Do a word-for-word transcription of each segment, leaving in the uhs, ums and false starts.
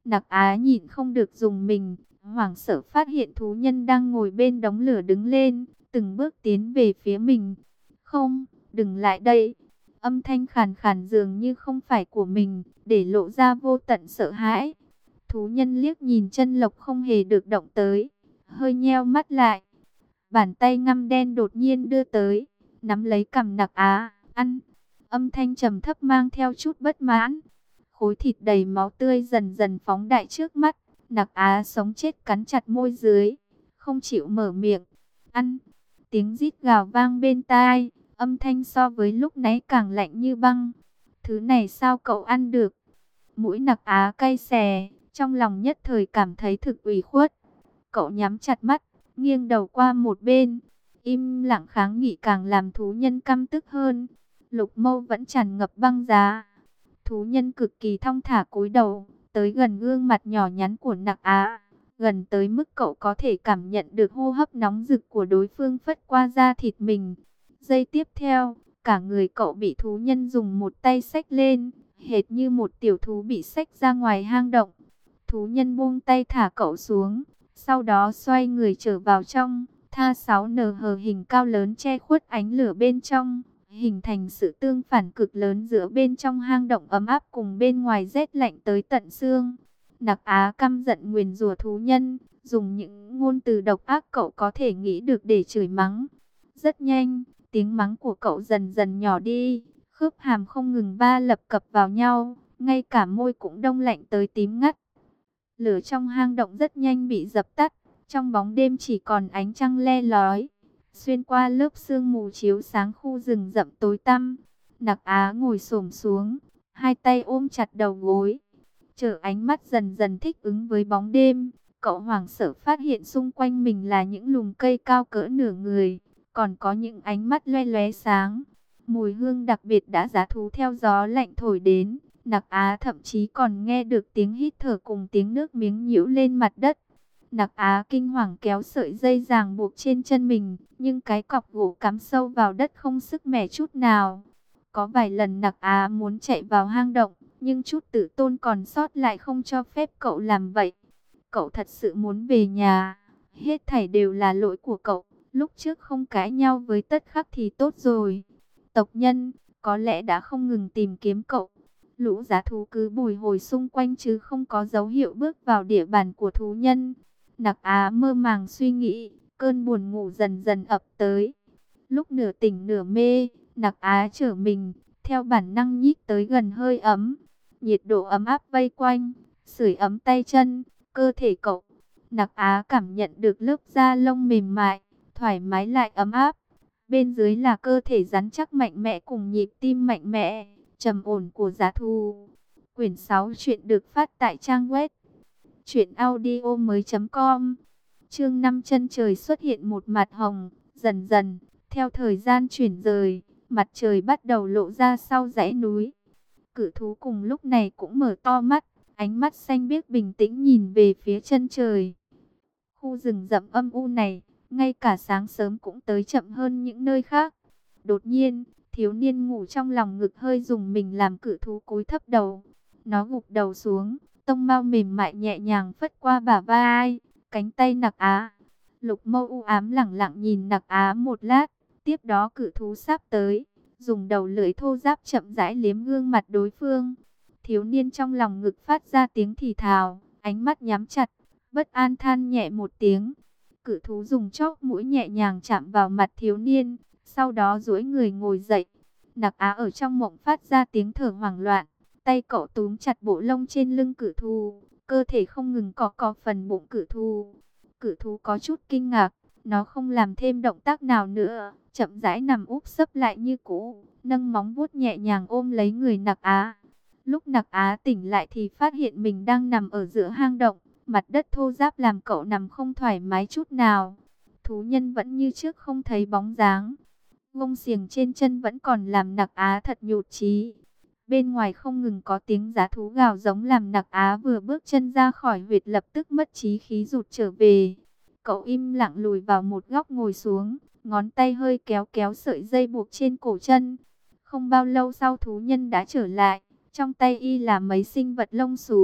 Nặc Á nhịn không được dùng mình, hoảng sợ phát hiện thú nhân đang ngồi bên đống lửa đứng lên, từng bước tiến về phía mình. Không, đừng lại đây. Âm thanh khàn khàn dường như không phải của mình, để lộ ra vô tận sợ hãi. Thú nhân liếc nhìn chân lộc không hề được động tới, hơi nheo mắt lại. Bàn tay ngăm đen đột nhiên đưa tới, nắm lấy cằm Nặc Á, ăn. Âm thanh trầm thấp mang theo chút bất mãn. Khối thịt đầy máu tươi dần dần phóng đại trước mắt. Nặc Á sống chết cắn chặt môi dưới, không chịu mở miệng. Ăn. Tiếng rít gào vang bên tai, âm thanh so với lúc nãy càng lạnh như băng. Thứ này sao cậu ăn được? Mũi Nặc Á cay xè, trong lòng nhất thời cảm thấy thực ủy khuất. Cậu nhắm chặt mắt, nghiêng đầu qua một bên, im lặng kháng nghị càng làm thú nhân căm tức hơn. Lục Mâu vẫn tràn ngập băng giá. Thú nhân cực kỳ thong thả cúi đầu, tới gần gương mặt nhỏ nhắn của Nặc Á, gần tới mức cậu có thể cảm nhận được hô hấp nóng rực của đối phương phất qua da thịt mình. Giây tiếp theo, cả người cậu bị thú nhân dùng một tay xách lên, hệt như một tiểu thú bị xách ra ngoài hang động. Thú nhân buông tay thả cậu xuống, sau đó xoay người trở vào trong, tha sáu nờ hờ hình cao lớn che khuất ánh lửa bên trong, hình thành sự tương phản cực lớn giữa bên trong hang động ấm áp cùng bên ngoài rét lạnh tới tận xương. Nặc Á căm giận nguyền rủa thú nhân, dùng những ngôn từ độc ác cậu có thể nghĩ được để chửi mắng. Rất nhanh, tiếng mắng của cậu dần dần nhỏ đi, khớp hàm không ngừng va lập cập vào nhau, ngay cả môi cũng đông lạnh tới tím ngắt. Lửa trong hang động rất nhanh bị dập tắt, trong bóng đêm chỉ còn ánh trăng le lói, xuyên qua lớp sương mù chiếu sáng khu rừng rậm tối tăm. Nặc Á ngồi xổm xuống, hai tay ôm chặt đầu gối, chờ ánh mắt dần dần thích ứng với bóng đêm. Cậu hoảng sợ phát hiện xung quanh mình là những lùm cây cao cỡ nửa người, còn có những ánh mắt loe loé sáng. Mùi hương đặc biệt đã giá thú theo gió lạnh thổi đến. Nặc Á thậm chí còn nghe được tiếng hít thở cùng tiếng nước miếng nhiễu lên mặt đất. Nặc Á kinh hoàng kéo sợi dây ràng buộc trên chân mình, nhưng cái cọc gỗ cắm sâu vào đất không sức mẻ chút nào. Có vài lần Nặc Á muốn chạy vào hang động, nhưng chút tự tôn còn sót lại không cho phép cậu làm vậy. Cậu thật sự muốn về nhà, hết thảy đều là lỗi của cậu, lúc trước không cãi nhau với Tất Khắc thì tốt rồi. Tộc nhân, có lẽ đã không ngừng tìm kiếm cậu. Lũ giá thú cứ bồi hồi xung quanh chứ không có dấu hiệu bước vào địa bàn của thú nhân. Nặc Á mơ màng suy nghĩ, cơn buồn ngủ dần dần ập tới. Lúc nửa tỉnh nửa mê, Nặc Á trở mình, theo bản năng nhích tới gần hơi ấm. Nhiệt độ ấm áp vây quanh, sưởi ấm tay chân, cơ thể cậu. Nặc Á cảm nhận được lớp da lông mềm mại, thoải mái lại ấm áp. Bên dưới là cơ thể rắn chắc mạnh mẽ cùng nhịp tim mạnh mẽ, trầm ổn của giá thú. Quyển sáu chuyện được phát tại trang web truyện audio mới chấm com. Chương năm chân trời xuất hiện một mặt hồng, dần dần, theo thời gian chuyển rời, mặt trời bắt đầu lộ ra sau dãy núi. Cự thú cùng lúc này cũng mở to mắt, ánh mắt xanh biếc bình tĩnh nhìn về phía chân trời. Khu rừng rậm âm u này, ngay cả sáng sớm cũng tới chậm hơn những nơi khác. Đột nhiên, thiếu niên ngủ trong lòng ngực hơi dùng mình làm cự thú cúi thấp đầu. Nó gục đầu xuống, tông mao mềm mại nhẹ nhàng phất qua bả vai, cánh tay Nặc Á. Lục Mâu u ám lẳng lặng nhìn Nặc Á một lát, tiếp đó cự thú sắp tới, dùng đầu lưỡi thô ráp chậm rãi liếm gương mặt đối phương. Thiếu niên trong lòng ngực phát ra tiếng thì thào, ánh mắt nhắm chặt, bất an than nhẹ một tiếng. Cự thú dùng chóp mũi nhẹ nhàng chạm vào mặt thiếu niên, sau đó duỗi người ngồi dậy. Nặc Á ở trong mộng phát ra tiếng thở hoảng loạn, tay cậu túm chặt bộ lông trên lưng cự thú, cơ thể không ngừng cọ cọ phần bụng cự thú. Cự thú có chút kinh ngạc, nó không làm thêm động tác nào nữa, chậm rãi nằm úp sấp lại như cũ, nâng móng vuốt nhẹ nhàng ôm lấy người Nặc Á. Lúc Nặc Á tỉnh lại thì phát hiện mình đang nằm ở giữa hang động, mặt đất thô ráp làm cậu nằm không thoải mái chút nào. Thú nhân vẫn như trước không thấy bóng dáng. Gông xiềng trên chân vẫn còn làm Nặc Á thật nhụt chí. Bên ngoài không ngừng có tiếng giá thú gào giống làm Nặc Á vừa bước chân ra khỏi huyệt lập tức mất trí khí rụt trở về. Cậu im lặng lùi vào một góc ngồi xuống, ngón tay hơi kéo kéo sợi dây buộc trên cổ chân. Không bao lâu sau thú nhân đã trở lại, trong tay y là mấy sinh vật lông xù,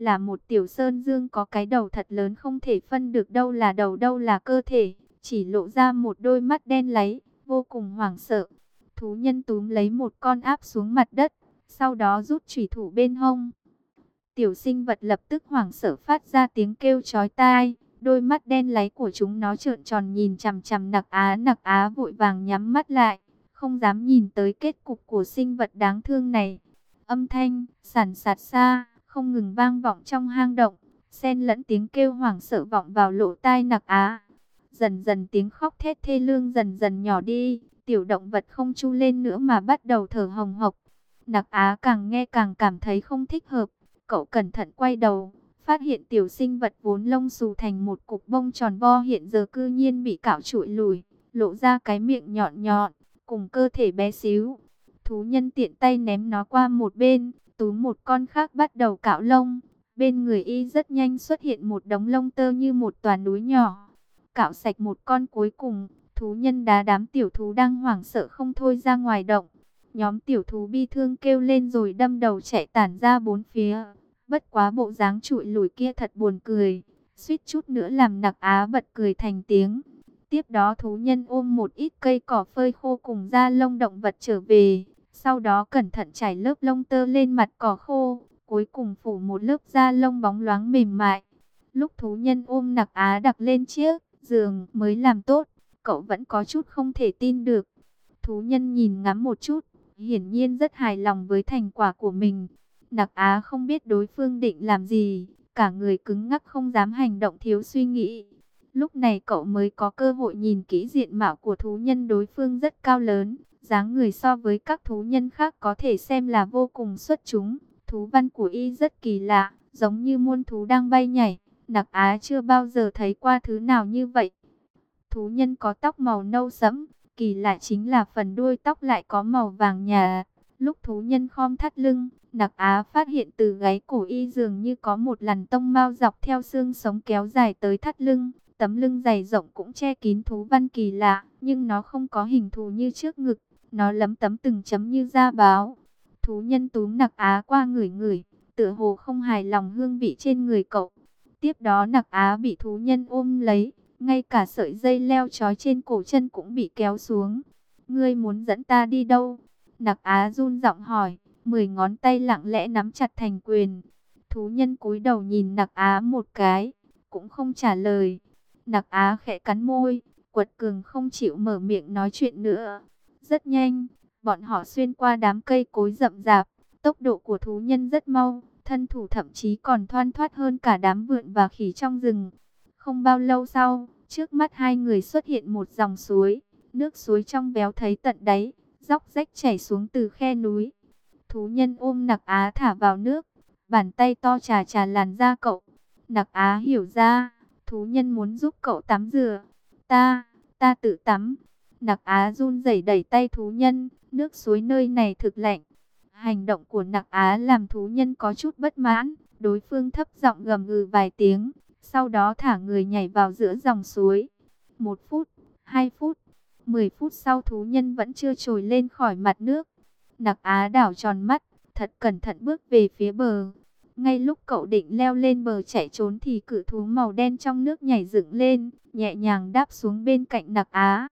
là một tiểu sơn dương có cái đầu thật lớn, không thể phân được đâu là đầu đâu là cơ thể, chỉ lộ ra một đôi mắt đen láy, vô cùng hoảng sợ. Thú nhân túm lấy một con áp xuống mặt đất, sau đó rút chủy thủ bên hông. Tiểu sinh vật lập tức hoảng sợ phát ra tiếng kêu chói tai, đôi mắt đen láy của chúng nó trợn tròn nhìn chằm chằm Nặc Á. Nặc Á vội vàng nhắm mắt lại, không dám nhìn tới kết cục của sinh vật đáng thương này. Âm thanh sàn sạt xa không ngừng vang vọng trong hang động, xen lẫn tiếng kêu hoảng sợ vọng vào lỗ tai Nặc Á. Dần dần tiếng khóc thét thê lương dần dần nhỏ đi, tiểu động vật không chu lên nữa mà bắt đầu thở hồng hộc. Nặc Á càng nghe càng cảm thấy không thích hợp, cậu cẩn thận quay đầu, phát hiện tiểu sinh vật vốn lông xù thành một cục bông tròn vo hiện giờ cư nhiên bị cạo trụi lùi, lộ ra cái miệng nhọn nhọn, cùng cơ thể bé xíu. Thú nhân tiện tay ném nó qua một bên, túm một con khác bắt đầu cạo lông. Bên người y rất nhanh xuất hiện một đống lông tơ như một tòa núi nhỏ. Cạo sạch một con cuối cùng, thú nhân đá đám tiểu thú đang hoảng sợ không thôi ra ngoài động. Nhóm tiểu thú bi thương kêu lên rồi đâm đầu chạy tản ra bốn phía. Bất quá bộ dáng trụi lùi kia thật buồn cười, suýt chút nữa làm Nặc Á bật cười thành tiếng. Tiếp đó thú nhân ôm một ít cây cỏ phơi khô cùng da lông động vật trở về. Sau đó cẩn thận trải lớp lông tơ lên mặt cỏ khô, cuối cùng phủ một lớp da lông bóng loáng mềm mại. Lúc thú nhân ôm Nặc Á đặt lên chiếc giường mới làm tốt, cậu vẫn có chút không thể tin được. Thú nhân nhìn ngắm một chút, hiển nhiên rất hài lòng với thành quả của mình. Nặc Á không biết đối phương định làm gì, cả người cứng ngắc không dám hành động thiếu suy nghĩ. Lúc này cậu mới có cơ hội nhìn kỹ diện mạo của thú nhân. Đối phương rất cao lớn, dáng người so với các thú nhân khác có thể xem là vô cùng xuất chúng. Thú văn của y rất kỳ lạ, giống như muôn thú đang bay nhảy. Nặc Á chưa bao giờ thấy qua thứ nào như vậy. Thú nhân có tóc màu nâu sẫm, kỳ lạ chính là phần đuôi tóc lại có màu vàng nhạt. Lúc thú nhân khom thắt lưng, Nặc Á phát hiện từ gáy cổ y dường như có một làn tông mao dọc theo xương sống kéo dài tới thắt lưng. Tấm lưng dày rộng cũng che kín thú văn kỳ lạ, nhưng nó không có hình thù như trước ngực, nó lấm tấm từng chấm như da báo. Thú nhân túm Nặc Á qua ngửi ngửi, tựa hồ không hài lòng hương vị trên người cậu. Tiếp đó Nặc Á bị thú nhân ôm lấy, ngay cả sợi dây leo trói trên cổ chân cũng bị kéo xuống. Ngươi muốn dẫn ta đi đâu? Nặc Á run giọng hỏi, mười ngón tay lặng lẽ nắm chặt thành quyền. Thú nhân cúi đầu nhìn Nặc Á một cái, cũng không trả lời. Nặc Á khẽ cắn môi, quật cường không chịu mở miệng nói chuyện nữa. Rất nhanh, bọn họ xuyên qua đám cây cối rậm rạp, tốc độ của thú nhân rất mau, thân thủ thậm chí còn thoăn thoắt hơn cả đám vượn và khỉ trong rừng. Không bao lâu sau, trước mắt hai người xuất hiện một dòng suối, nước suối trong véo thấy tận đáy, róc rách chảy xuống từ khe núi. Thú nhân ôm Nặc Á thả vào nước, bàn tay to chà chà làn da cậu. Nặc Á hiểu ra, thú nhân muốn giúp cậu tắm rửa. Ta, ta tự tắm. Nặc Á run rẩy đẩy tay thú nhân, nước suối nơi này thực lạnh. Hành động của Nặc Á làm thú nhân có chút bất mãn, đối phương thấp giọng gầm gừ vài tiếng, sau đó thả người nhảy vào giữa dòng suối. Một phút, hai phút, mười phút sau thú nhân vẫn chưa trồi lên khỏi mặt nước. Nặc Á đảo tròn mắt, thật cẩn thận bước về phía bờ. Ngay lúc cậu định leo lên bờ chạy trốn thì cự thú màu đen trong nước nhảy dựng lên, nhẹ nhàng đáp xuống bên cạnh Nặc Á.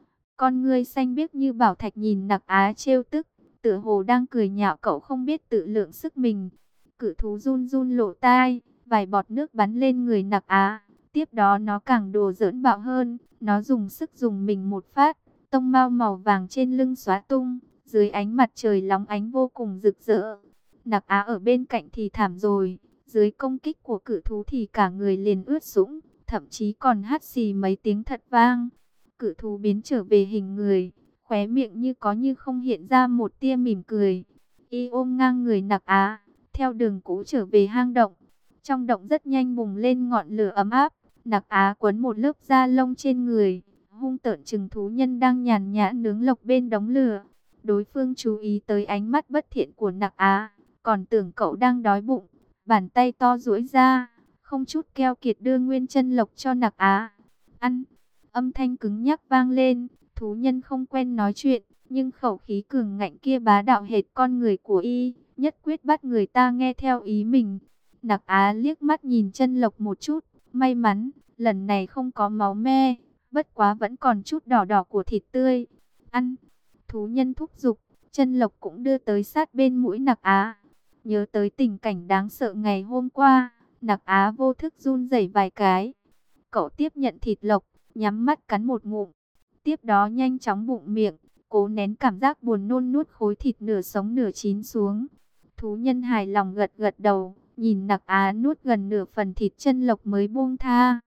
Con ngươi xanh biếc như bảo thạch nhìn Nặc Á trêu tức, tựa hồ đang cười nhạo cậu không biết tự lượng sức mình. Cự thú run run lỗ tai, vài bọt nước bắn lên người Nặc Á. Tiếp đó nó càng đùa giỡn bạo hơn, nó dùng sức dùng mình một phát, tông mao màu vàng trên lưng xóa tung, dưới ánh mặt trời lóng ánh vô cùng rực rỡ. Nặc Á ở bên cạnh thì thảm rồi, dưới công kích của cự thú thì cả người liền ướt sũng, thậm chí còn hắt xì mấy tiếng thật vang. Cự thú biến trở về hình người, khóe miệng như có như không hiện ra một tia mỉm cười. Y ôm ngang người Nặc Á, theo đường cũ trở về hang động. Trong động rất nhanh bùng lên ngọn lửa ấm áp, Nặc Á quấn một lớp da lông trên người, hung tợn chừng thú nhân đang nhàn nhã nướng lộc bên đống lửa. Đối phương chú ý tới ánh mắt bất thiện của Nặc Á, còn tưởng cậu đang đói bụng, bàn tay to duỗi ra, không chút keo kiệt đưa nguyên chân lộc cho Nặc Á. Ăn, âm thanh cứng nhắc vang lên, thú nhân không quen nói chuyện, nhưng khẩu khí cường ngạnh kia bá đạo hệt con người của y, nhất quyết bắt người ta nghe theo ý mình. Nặc Á liếc mắt nhìn Chân Lộc một chút, may mắn, lần này không có máu me, bất quá vẫn còn chút đỏ đỏ của thịt tươi. Ăn, thú nhân thúc giục, Chân Lộc cũng đưa tới sát bên mũi Nặc Á. Nhớ tới tình cảnh đáng sợ ngày hôm qua, Nặc Á vô thức run rẩy vài cái. Cậu tiếp nhận thịt lộc, nhắm mắt cắn một ngụm. Tiếp đó nhanh chóng bụng miệng, cố nén cảm giác buồn nôn nuốt khối thịt nửa sống nửa chín xuống. Thú nhân hài lòng gật gật đầu, nhìn Nặc Á nuốt gần nửa phần thịt Chân Lộc mới buông tha.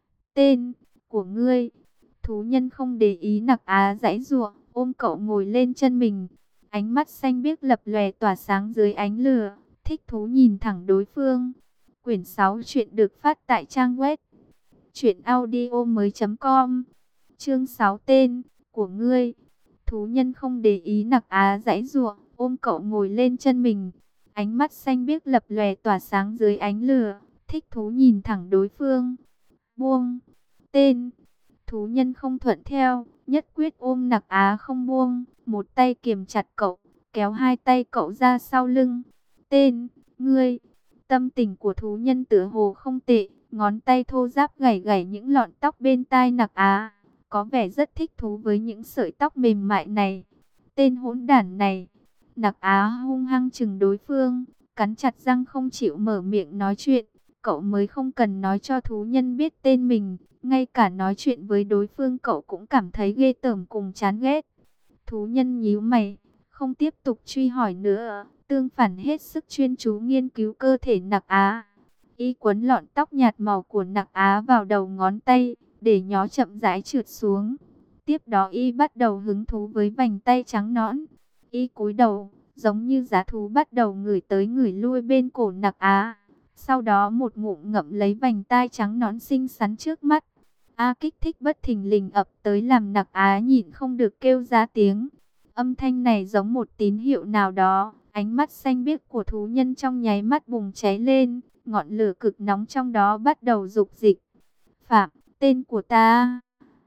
Tên của ngươi. Thú nhân không để ý Nặc Á giãy giụa, ôm cậu ngồi lên chân mình. Ánh mắt xanh biếc lập lòe tỏa sáng dưới ánh lửa, thích thú nhìn thẳng đối phương. Quyển sáu truyện được phát tại trang web truyện audio mới chấm com. Chương sáu tên của ngươi. Thú nhân không để ý Nặc Á giãy giụa, ôm cậu ngồi lên chân mình. Ánh mắt xanh biếc lập lòe tỏa sáng dưới ánh lửa, thích thú nhìn thẳng đối phương. Buông tên. Thú nhân không thuận theo, nhất quyết ôm Nặc Á không buông, một tay kiềm chặt cậu, kéo hai tay cậu ra sau lưng. Tên, ngươi. Tâm tình của thú nhân tựa hồ không tệ, ngón tay thô ráp gảy gảy những lọn tóc bên tai Nặc Á, có vẻ rất thích thú với những sợi tóc mềm mại này. Tên hỗn đản này. Nặc Á hung hăng chừng đối phương, cắn chặt răng không chịu mở miệng nói chuyện. Cậu mới không cần nói cho thú nhân biết tên mình, ngay cả nói chuyện với đối phương cậu cũng cảm thấy ghê tởm cùng chán ghét. Thú nhân nhíu mày, không tiếp tục truy hỏi nữa, tương phản hết sức chuyên chú nghiên cứu cơ thể Nặc Á. Y quấn lọn tóc nhạt màu của Nặc Á vào đầu ngón tay, để nhó chậm rãi trượt xuống. Tiếp đó y bắt đầu hứng thú với vành tay trắng nõn. Y cúi đầu, giống như giá thú bắt đầu ngửi tới ngửi lui bên cổ Nặc Á. Sau đó một ngụm ngậm lấy vành tai trắng nõn xinh xắn trước mắt. A kích thích bất thình lình ập tới làm Nặc Á nhịn không được kêu ra tiếng. Âm thanh này giống một tín hiệu nào đó. Ánh mắt xanh biếc của thú nhân trong nháy mắt bùng cháy lên. Ngọn lửa cực nóng trong đó bắt đầu rục dịch. Phạm, tên của ta.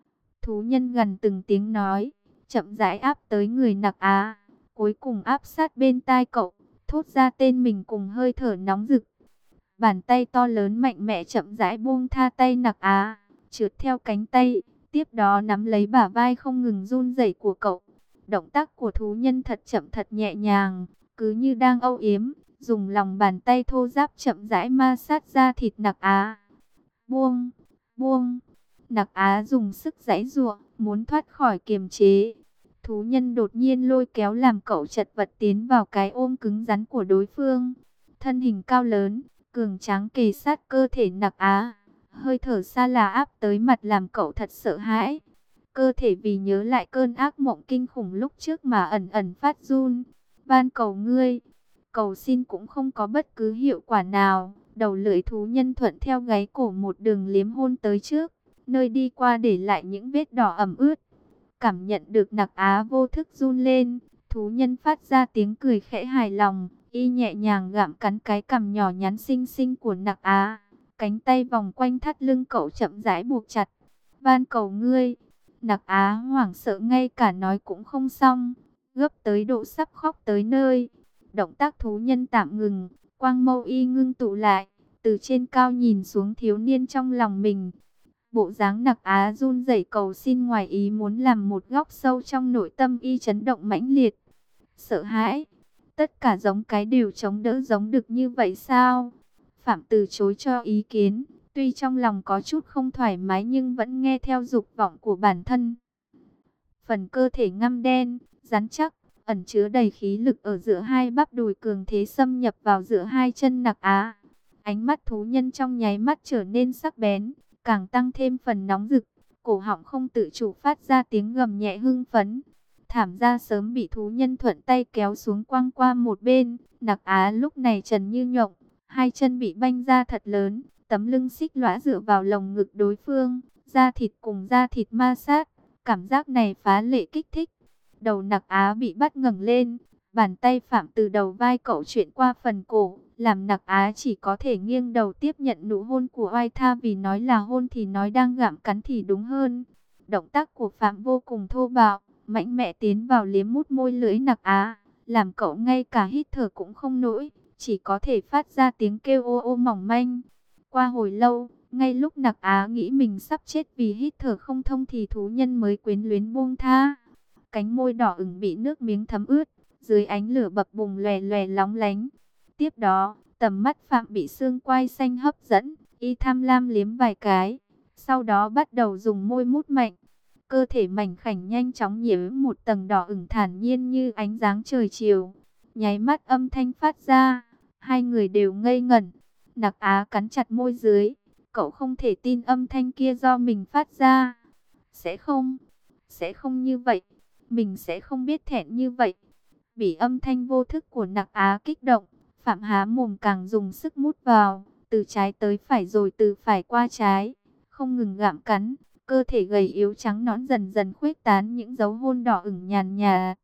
Thú nhân gần từng tiếng nói, chậm rãi áp tới người Nặc Á. Cuối cùng áp sát bên tai cậu, thốt ra tên mình cùng hơi thở nóng rực. Bàn tay to lớn mạnh mẽ chậm rãi buông tha tay Nặc Á, trượt theo cánh tay, tiếp đó nắm lấy bả vai không ngừng run rẩy của cậu. Động tác của thú nhân thật chậm thật nhẹ nhàng, cứ như đang âu yếm, dùng lòng bàn tay thô ráp chậm rãi ma sát da thịt Nặc Á. Buông, buông. Nặc Á dùng sức giãy giụa, muốn thoát khỏi kiềm chế. Thú nhân đột nhiên lôi kéo làm cậu chật vật tiến vào cái ôm cứng rắn của đối phương. Thân hình cao lớn, cường tráng kề sát cơ thể Nặc Á, hơi thở xa lạ áp tới mặt làm cậu thật sợ hãi. Cơ thể vì nhớ lại cơn ác mộng kinh khủng lúc trước mà ẩn ẩn phát run. Van cầu ngươi, cầu xin cũng không có bất cứ hiệu quả nào. Đầu lưỡi thú nhân thuận theo gáy cổ một đường liếm hôn tới trước, nơi đi qua để lại những vết đỏ ẩm ướt. Cảm nhận được Nặc Á vô thức run lên, thú nhân phát ra tiếng cười khẽ hài lòng. Y nhẹ nhàng gặm cắn cái cằm nhỏ nhắn xinh xinh của Nặc Á. Cánh tay vòng quanh thắt lưng cậu chậm rãi buộc chặt. Van cầu ngươi. Nặc Á hoảng sợ ngay cả nói cũng không xong, gấp tới độ sắp khóc tới nơi. Động tác thú nhân tạm ngừng, quang mâu y ngưng tụ lại, từ trên cao nhìn xuống thiếu niên trong lòng mình. Bộ dáng Nặc Á run rẩy cầu xin ngoài ý muốn làm một góc sâu trong nội tâm y chấn động mãnh liệt. Sợ hãi, tất cả giống cái đều chống đỡ giống được như vậy sao? Phạm từ chối cho ý kiến, tuy trong lòng có chút không thoải mái nhưng vẫn nghe theo dục vọng của bản thân. Phần cơ thể ngăm đen, rắn chắc, ẩn chứa đầy khí lực ở giữa hai bắp đùi cường thế xâm nhập vào giữa hai chân Nặc Á. Ánh mắt thú nhân trong nháy mắt trở nên sắc bén, càng tăng thêm phần nóng rực, cổ họng không tự chủ phát ra tiếng gầm nhẹ hưng phấn. Thảm ra sớm bị thú nhân thuận tay kéo xuống quăng qua một bên. Nặc Á lúc này trần như nhộng, hai chân bị banh ra thật lớn, tấm lưng xích lõa dựa vào lồng ngực đối phương, da thịt cùng da thịt ma sát, cảm giác này phá lệ kích thích. Đầu Nặc Á bị bắt ngẩng lên, bàn tay Phạm từ đầu vai cậu chuyển qua phần cổ, làm Nặc Á chỉ có thể nghiêng đầu tiếp nhận nụ hôn của oai tha, vì nói là hôn thì nói đang gặm cắn thì đúng hơn. Động tác của Phạm vô cùng thô bạo, mạnh mẽ tiến vào liếm mút môi lưỡi Nặc Á, làm cậu ngay cả hít thở cũng không nổi, chỉ có thể phát ra tiếng kêu ô ô mỏng manh. Qua hồi lâu, ngay lúc Nặc Á nghĩ mình sắp chết vì hít thở không thông thì thú nhân mới quyến luyến buông tha. Cánh môi đỏ ửng bị nước miếng thấm ướt, dưới ánh lửa bập bùng lòe lòe lóng lánh. Tiếp đó, tầm mắt Phạm bị xương quai xanh hấp dẫn, y tham lam liếm vài cái, sau đó bắt đầu dùng môi mút mạnh. Cơ thể mảnh khảnh nhanh chóng nhiễm một tầng đỏ ửng thản nhiên như ánh sáng trời chiều. Nháy mắt âm thanh phát ra, hai người đều ngây ngẩn. Nặc Á cắn chặt môi dưới, cậu không thể tin âm thanh kia do mình phát ra. Sẽ không, sẽ không như vậy, mình sẽ không biết thẹn như vậy. Bị âm thanh vô thức của Nặc Á kích động, Phạm há mồm càng dùng sức mút vào, từ trái tới phải rồi từ phải qua trái, không ngừng gặm cắn. Cơ thể gầy yếu trắng nõn dần dần khuếch tán những dấu hôn đỏ ửng nhàn nhạt.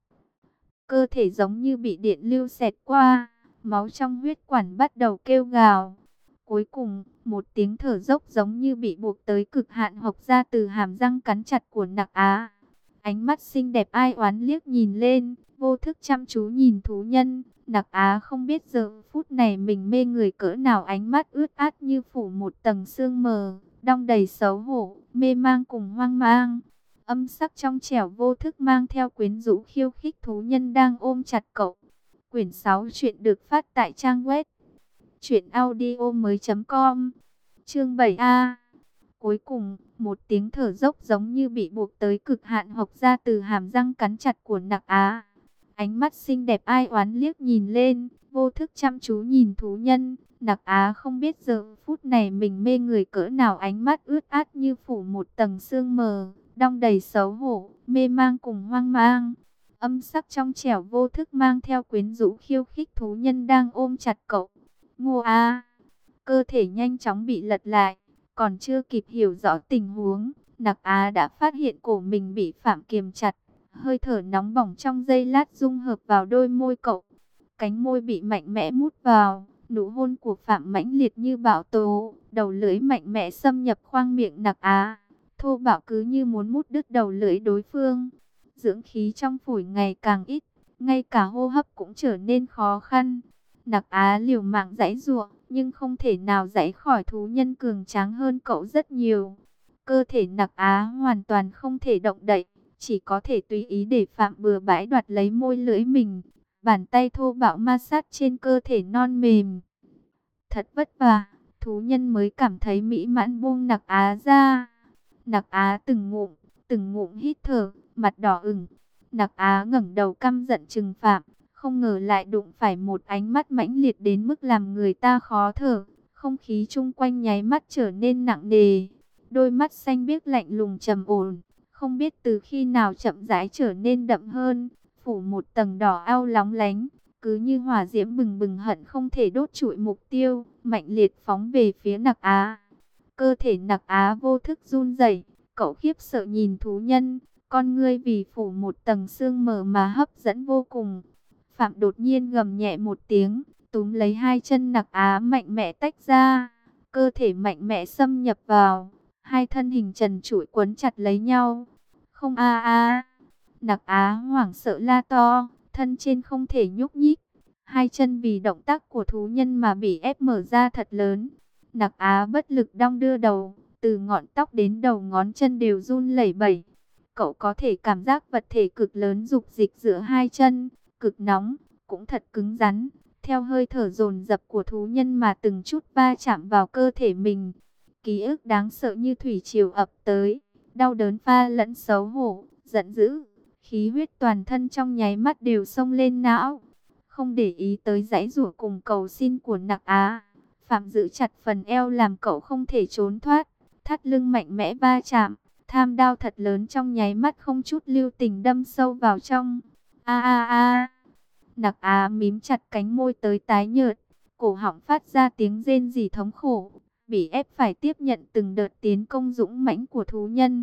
Cơ thể giống như bị điện lưu xẹt qua, máu trong huyết quản bắt đầu kêu gào. Cuối cùng, một tiếng thở dốc giống như bị buộc tới cực hạn hộc ra từ hàm răng cắn chặt của Nặc Á. Ánh mắt xinh đẹp ai oán liếc nhìn lên, vô thức chăm chú nhìn thú nhân. Nặc Á không biết giờ phút này mình mê người cỡ nào, ánh mắt ướt át như phủ một tầng sương mờ, đong đầy xấu hổ, mê mang cùng hoang mang. Âm sắc trong trẻo vô thức mang theo quyến rũ khiêu khích thú nhân đang ôm chặt cậu. Quyển sáu chuyện được phát tại trang web truyện audio mới chấm com. Chương bảy A. Cuối cùng, một tiếng thở dốc giống như bị buộc tới cực hạn hộc ra từ hàm răng cắn chặt của Nặc Á. Ánh mắt xinh đẹp ai oán liếc nhìn lên, vô thức chăm chú nhìn thú nhân. Nặc Á không biết giờ phút này mình mê người cỡ nào, ánh mắt ướt át như phủ một tầng sương mờ, đong đầy xấu hổ, mê mang cùng hoang mang. Âm sắc trong trẻo vô thức mang theo quyến rũ khiêu khích thú nhân đang ôm chặt cậu. Ngô A. Cơ thể nhanh chóng bị lật lại, còn chưa kịp hiểu rõ tình huống, Nặc Á đã phát hiện cổ mình bị Phạm kiềm chặt. Hơi thở nóng bỏng trong giây lát dung hợp vào đôi môi cậu. Cánh môi bị mạnh mẽ mút vào, nụ hôn của Phạm mãnh liệt như bão tố, đầu lưỡi mạnh mẽ xâm nhập khoang miệng Nặc Á. Thô bạo cứ như muốn mút đứt đầu lưỡi đối phương. Dưỡng khí trong phổi ngày càng ít, ngay cả hô hấp cũng trở nên khó khăn. Nặc Á liều mạng giãy giụa, nhưng không thể nào giãy khỏi thú nhân cường tráng hơn cậu rất nhiều. Cơ thể Nặc Á hoàn toàn không thể động đậy, chỉ có thể tùy ý để Phạm bừa bãi đoạt lấy môi lưỡi mình. Bàn tay thô bạo ma sát trên cơ thể non mềm. Thật vất vả, thú nhân mới cảm thấy mỹ mãn buông Nặc Á ra. Nặc Á từng ngụm, từng ngụm hít thở, mặt đỏ ửng. Nặc Á ngẩng đầu căm giận trừng Phạm, không ngờ lại đụng phải một ánh mắt mãnh liệt đến mức làm người ta khó thở. Không khí chung quanh nháy mắt trở nên nặng nề. Đôi mắt xanh biếc lạnh lùng trầm ổn, không biết từ khi nào chậm rãi trở nên đậm hơn, phủ một tầng đỏ ao lóng lánh, cứ như hỏa diễm bừng bừng hận không thể đốt trụi mục tiêu, mạnh liệt phóng về phía Nặc Á. Cơ thể Nặc Á vô thức run rẩy, cậu khiếp sợ nhìn thú nhân, con ngươi vì phủ một tầng sương mờ mà hấp dẫn vô cùng. Phạm đột nhiên gầm nhẹ một tiếng, túm lấy hai chân Nặc Á mạnh mẽ tách ra, cơ thể mạnh mẽ xâm nhập vào, hai thân hình trần trụi quấn chặt lấy nhau. Không a a. Nặc Á hoảng sợ la to, thân trên không thể nhúc nhích. Hai chân vì động tác của thú nhân mà bị ép mở ra thật lớn. Nặc Á bất lực đong đưa đầu, từ ngọn tóc đến đầu ngón chân đều run lẩy bẩy. Cậu có thể cảm giác vật thể cực lớn dục dịch giữa hai chân, cực nóng, cũng thật cứng rắn. Theo hơi thở dồn dập của thú nhân mà từng chút va chạm vào cơ thể mình. Ký ức đáng sợ như thủy triều ập tới, đau đớn pha lẫn xấu hổ, giận dữ. Khí huyết toàn thân trong nháy mắt đều xông lên não. Không để ý tới giãy giụa cùng cầu xin của Nặc Á, Phạm giữ chặt phần eo làm cậu không thể trốn thoát. Thắt lưng mạnh mẽ va chạm, tham đao thật lớn trong nháy mắt không chút lưu tình đâm sâu vào trong. A a a. Nặc Á mím chặt cánh môi tới tái nhợt, cổ họng phát ra tiếng rên rỉ thống khổ, bị ép phải tiếp nhận từng đợt tiến công dũng mãnh của thú nhân.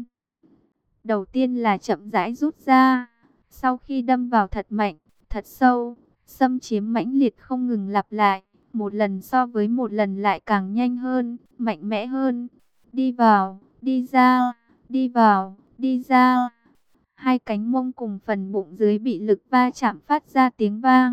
Đầu tiên là chậm rãi rút ra, sau khi đâm vào thật mạnh, thật sâu, xâm chiếm mãnh liệt không ngừng lặp lại, một lần so với một lần lại càng nhanh hơn, mạnh mẽ hơn. Đi vào, đi ra, đi vào, đi ra. Hai cánh mông cùng phần bụng dưới bị lực va chạm phát ra tiếng vang,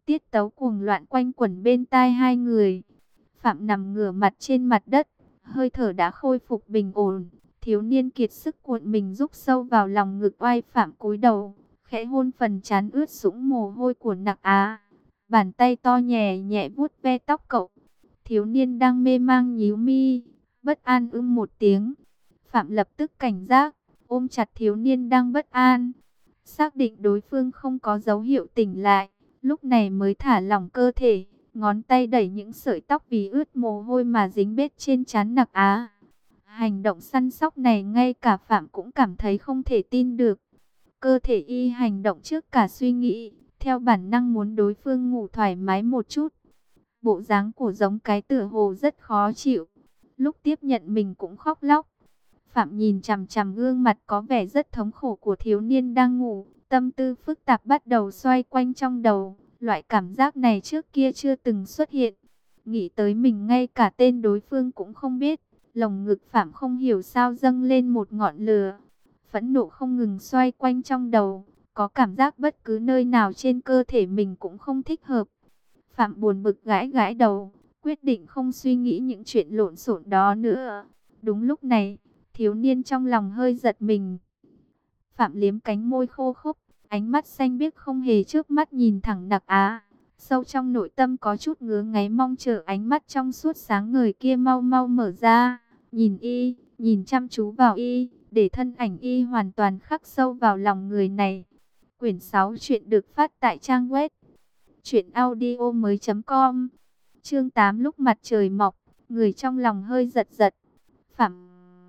tiết tấu cuồng loạn quanh quẩn bên tai hai người. Phạm nằm ngửa mặt trên mặt đất, hơi thở đã khôi phục bình ổn. Thiếu niên kiệt sức cuộn mình rúc sâu vào lòng ngực oai Phạm cúi đầu, khẽ hôn phần trán ướt sũng mồ hôi của Nặc Á. Bàn tay to nhẹ nhẹ vuốt ve tóc cậu. Thiếu niên đang mê mang nhíu mi, bất an ưm một tiếng. Phạm lập tức cảnh giác, ôm chặt thiếu niên đang bất an. Xác định đối phương không có dấu hiệu tỉnh lại, lúc này mới thả lỏng cơ thể, ngón tay đẩy những sợi tóc vì ướt mồ hôi mà dính bết trên trán Nặc Á. Hành động săn sóc này ngay cả Phạm cũng cảm thấy không thể tin được. Cơ thể y hành động trước cả suy nghĩ, theo bản năng muốn đối phương ngủ thoải mái một chút. Bộ dáng của giống cái tựa hồ rất khó chịu. Lúc tiếp nhận mình cũng khóc lóc. Phạm nhìn chằm chằm gương mặt có vẻ rất thống khổ của thiếu niên đang ngủ. Tâm tư phức tạp bắt đầu xoay quanh trong đầu. Loại cảm giác này trước kia chưa từng xuất hiện. Nghĩ tới mình ngay cả tên đối phương cũng không biết. Lồng ngực Phạm không hiểu sao dâng lên một ngọn lửa. Phẫn nộ không ngừng xoay quanh trong đầu. Có cảm giác bất cứ nơi nào trên cơ thể mình cũng không thích hợp. Phạm buồn bực gãi gãi đầu, quyết định không suy nghĩ những chuyện lộn xộn đó nữa. Đúng lúc này, thiếu niên trong lòng hơi giật mình. Phạm liếm cánh môi khô khốc, ánh mắt xanh biếc không hề chớp mắt nhìn thẳng Nặc Á. Sâu trong nội tâm có chút ngứa ngáy mong chờ ánh mắt trong suốt sáng ngời kia mau mau mở ra. Nhìn y, nhìn chăm chú vào y, để thân ảnh y hoàn toàn khắc sâu vào lòng người này. Quyển sáu chuyện được phát tại trang web truyện audio mới chấm com. Chương tám lúc mặt trời mọc, người trong lòng hơi giật giật. Phạm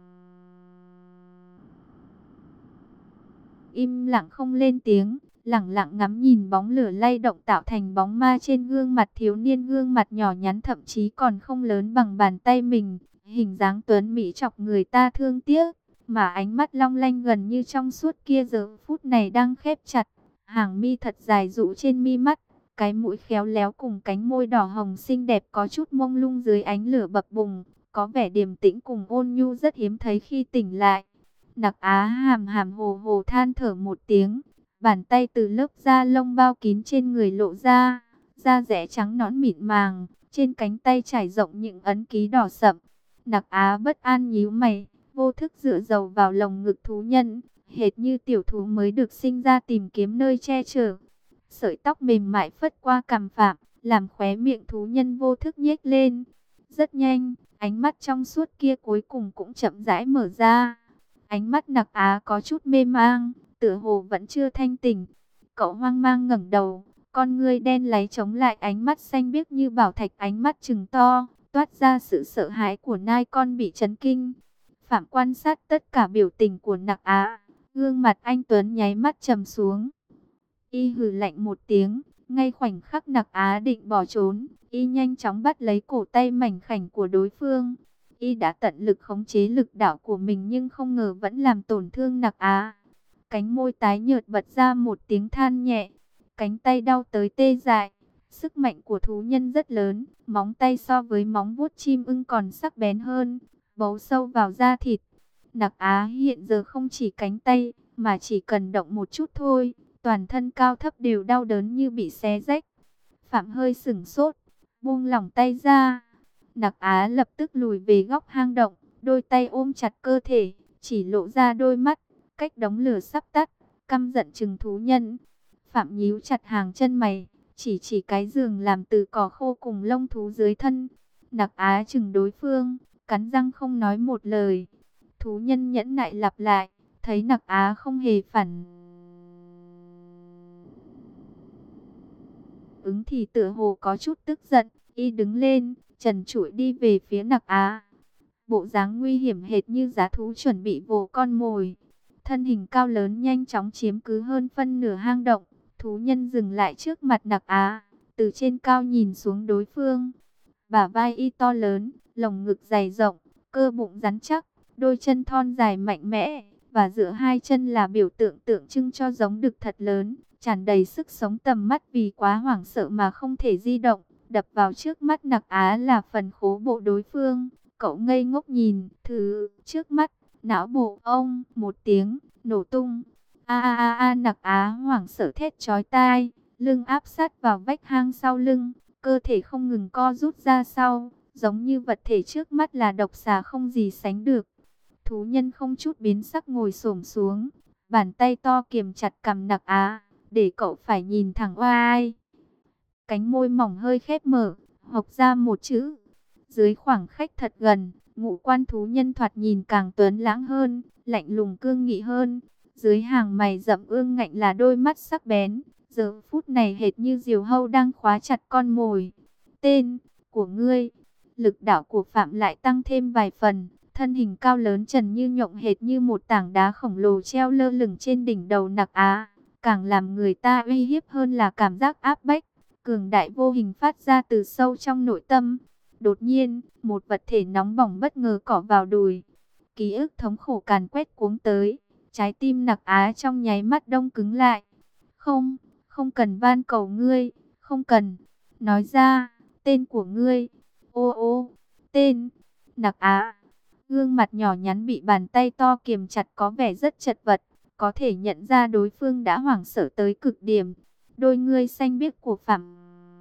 im lặng không lên tiếng, lặng lặng ngắm nhìn bóng lửa lay động tạo thành bóng ma trên gương mặt thiếu niên. Gương mặt nhỏ nhắn thậm chí còn không lớn bằng bàn tay mình, hình dáng tuấn mỹ chọc người ta thương tiếc, mà ánh mắt long lanh gần như trong suốt kia giờ phút này đang khép chặt, hàng mi thật dài rũ trên mi mắt, cái mũi khéo léo cùng cánh môi đỏ hồng xinh đẹp có chút mông lung dưới ánh lửa bập bùng, có vẻ điềm tĩnh cùng ôn nhu rất hiếm thấy khi tỉnh lại. Nặc Á hàm hàm hồ hồ than thở một tiếng, bàn tay từ lớp da lông bao kín trên người lộ ra, da dẻ trắng nõn mịn màng, trên cánh tay trải rộng những ấn ký đỏ sậm. Nặc Á bất an nhíu mày, vô thức dựa dầu vào lồng ngực thú nhân, hệt như tiểu thú mới được sinh ra tìm kiếm nơi che chở. Sợi tóc mềm mại phất qua cằm Phạm, làm khóe miệng thú nhân vô thức nhếch lên. Rất nhanh, ánh mắt trong suốt kia cuối cùng cũng chậm rãi mở ra. Ánh mắt Nặc Á có chút mê mang, tựa hồ vẫn chưa thanh tỉnh. Cậu hoang mang ngẩng đầu, con ngươi đen láy chống lại ánh mắt xanh biếc như bảo thạch, ánh mắt trừng to, toát ra sự sợ hãi của nai con bị chấn kinh. Phạm quan sát tất cả biểu tình của Nặc Á, gương mặt anh tuấn nháy mắt trầm xuống. Y hừ lạnh một tiếng, ngay khoảnh khắc Nặc Á định bỏ trốn, y nhanh chóng bắt lấy cổ tay mảnh khảnh của đối phương. Y đã tận lực khống chế lực đạo của mình nhưng không ngờ vẫn làm tổn thương Nặc Á. Cánh môi tái nhợt bật ra một tiếng than nhẹ, cánh tay đau tới tê dại. Sức mạnh của thú nhân rất lớn, móng tay so với móng vuốt chim ưng còn sắc bén hơn, bấu sâu vào da thịt. Nặc Á hiện giờ không chỉ cánh tay, mà chỉ cần động một chút thôi, toàn thân cao thấp đều đau đớn như bị xé rách. Phạm hơi sửng sốt, buông lỏng tay ra. Nặc Á lập tức lùi về góc hang động, đôi tay ôm chặt cơ thể, chỉ lộ ra đôi mắt, cách đống lửa sắp tắt, căm giận trừng thú nhân. Phạm nhíu chặt hàng chân mày, chỉ chỉ cái giường làm từ cỏ khô cùng lông thú dưới thân. Nặc Á chừng đối phương, cắn răng không nói một lời. Thú nhân nhẫn nại lặp lại, thấy Nặc Á không hề phản ứng thì tựa hồ có chút tức giận, y đứng lên, trần trụi đi về phía Nặc Á. Bộ dáng nguy hiểm hệt như dã thú chuẩn bị vồ con mồi. Thân hình cao lớn nhanh chóng chiếm cứ hơn phân nửa hang động. Thú nhân dừng lại trước mặt Nặc Á, từ trên cao nhìn xuống đối phương. Bả vai y to lớn, lồng ngực dày rộng, cơ bụng rắn chắc, đôi chân thon dài mạnh mẽ, và giữa hai chân là biểu tượng tượng trưng cho giống đực thật lớn, tràn đầy sức sống. Tầm mắt vì quá hoảng sợ mà không thể di động, đập vào trước mắt Nặc Á là phần khố bộ đối phương. Cậu ngây ngốc nhìn thứ trước mắt, não bộ ông một tiếng nổ tung. A a a a Nặc Á hoảng sợ thét chói tai, lưng áp sát vào vách hang sau lưng, cơ thể không ngừng co rút ra sau, giống như vật thể trước mắt là độc xà không gì sánh được. Thú nhân không chút biến sắc ngồi xổm xuống, bàn tay to kiềm chặt cằm Nặc Á, để cậu phải nhìn thẳng oai. Cánh môi mỏng hơi khép mở, học ra một chữ. Dưới khoảng khách thật gần, ngũ quan thú nhân thoạt nhìn càng tuấn lãng hơn, lạnh lùng cương nghị hơn. Dưới hàng mày rậm ương ngạnh là đôi mắt sắc bén, giờ phút này hệt như diều hâu đang khóa chặt con mồi. Tên của ngươi, lực đạo của Phạm lại tăng thêm vài phần. Thân hình cao lớn trần như nhộng hệt như một tảng đá khổng lồ treo lơ lửng trên đỉnh đầu Nặc Á. Càng làm người ta uy hiếp hơn là cảm giác áp bách, cường đại vô hình phát ra từ sâu trong nội tâm. Đột nhiên, một vật thể nóng bỏng bất ngờ cọ vào đùi. Ký ức thống khổ càn quét cuống tới. Trái tim Nặc Á trong nháy mắt đông cứng lại. Không, không cần van cầu ngươi, không cần. Nói ra, tên của ngươi. Ô ô, tên, Nặc Á. Gương mặt nhỏ nhắn bị bàn tay to kiềm chặt có vẻ rất chật vật. Có thể nhận ra đối phương đã hoảng sợ tới cực điểm. Đôi ngươi xanh biếc của Phạm